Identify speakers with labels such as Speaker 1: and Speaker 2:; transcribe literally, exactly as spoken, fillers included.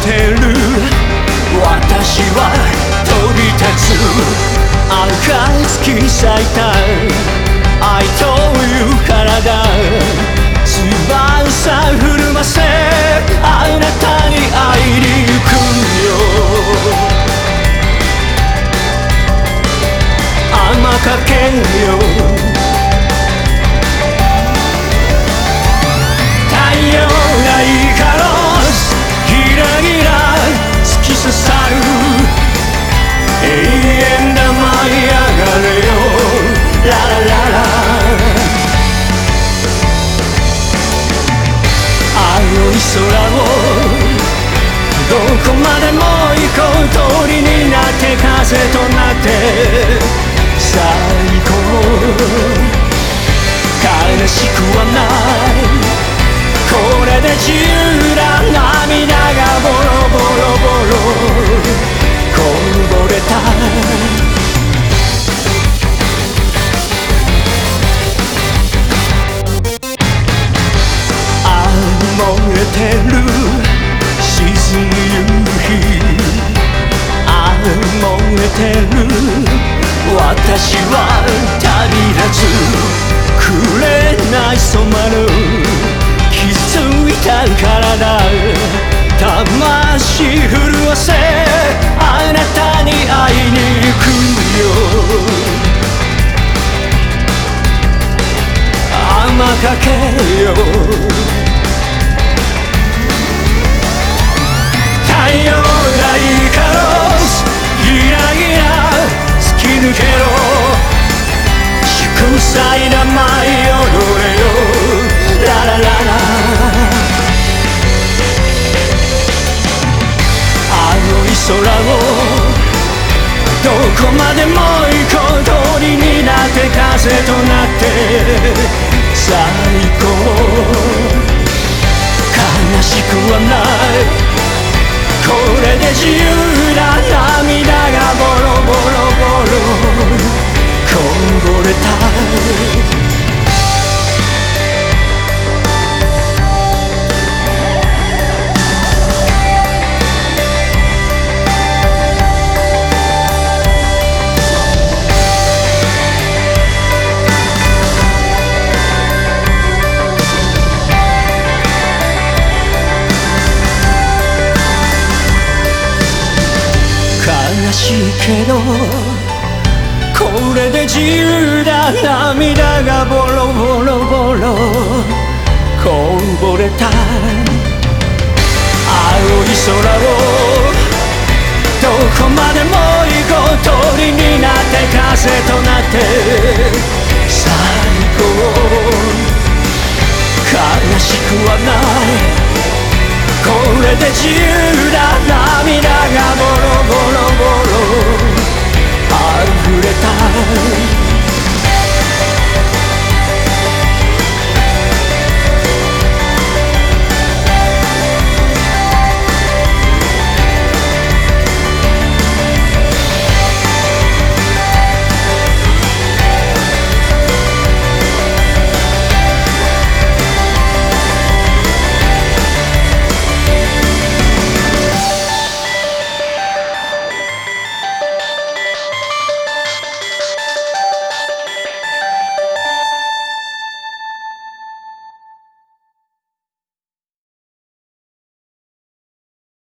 Speaker 1: てる私は飛び立つ赤い月に咲いた愛という体翼震ませあなたに会いに行くよ天かけよ太陽が光るギラギラ突き刺さる永遠だ舞い上がれよララララ青い空をどこまでも行こう鳥になって風となって最高悲しくはないこれで自由だ涙がボロボロボロこぼれたあ燃えてる沈む夕日あ燃えてる私は旅立つ紅染まる気づいた体魂震わせあなたに会いに行くよ天かけよ太陽が光るギラギラ突き抜けろ祝祭だ舞い踊れよララララ青い空をどこまでも行こう鳥になって風となって最高悲しくはないこれで自由だ涙がボロボロボロこぼれた悲しいけどこれで自由だ涙がボロボロボロこぼれた青い空をどこまでも行こう鳥になって風となって最高悲しくはないこれで自由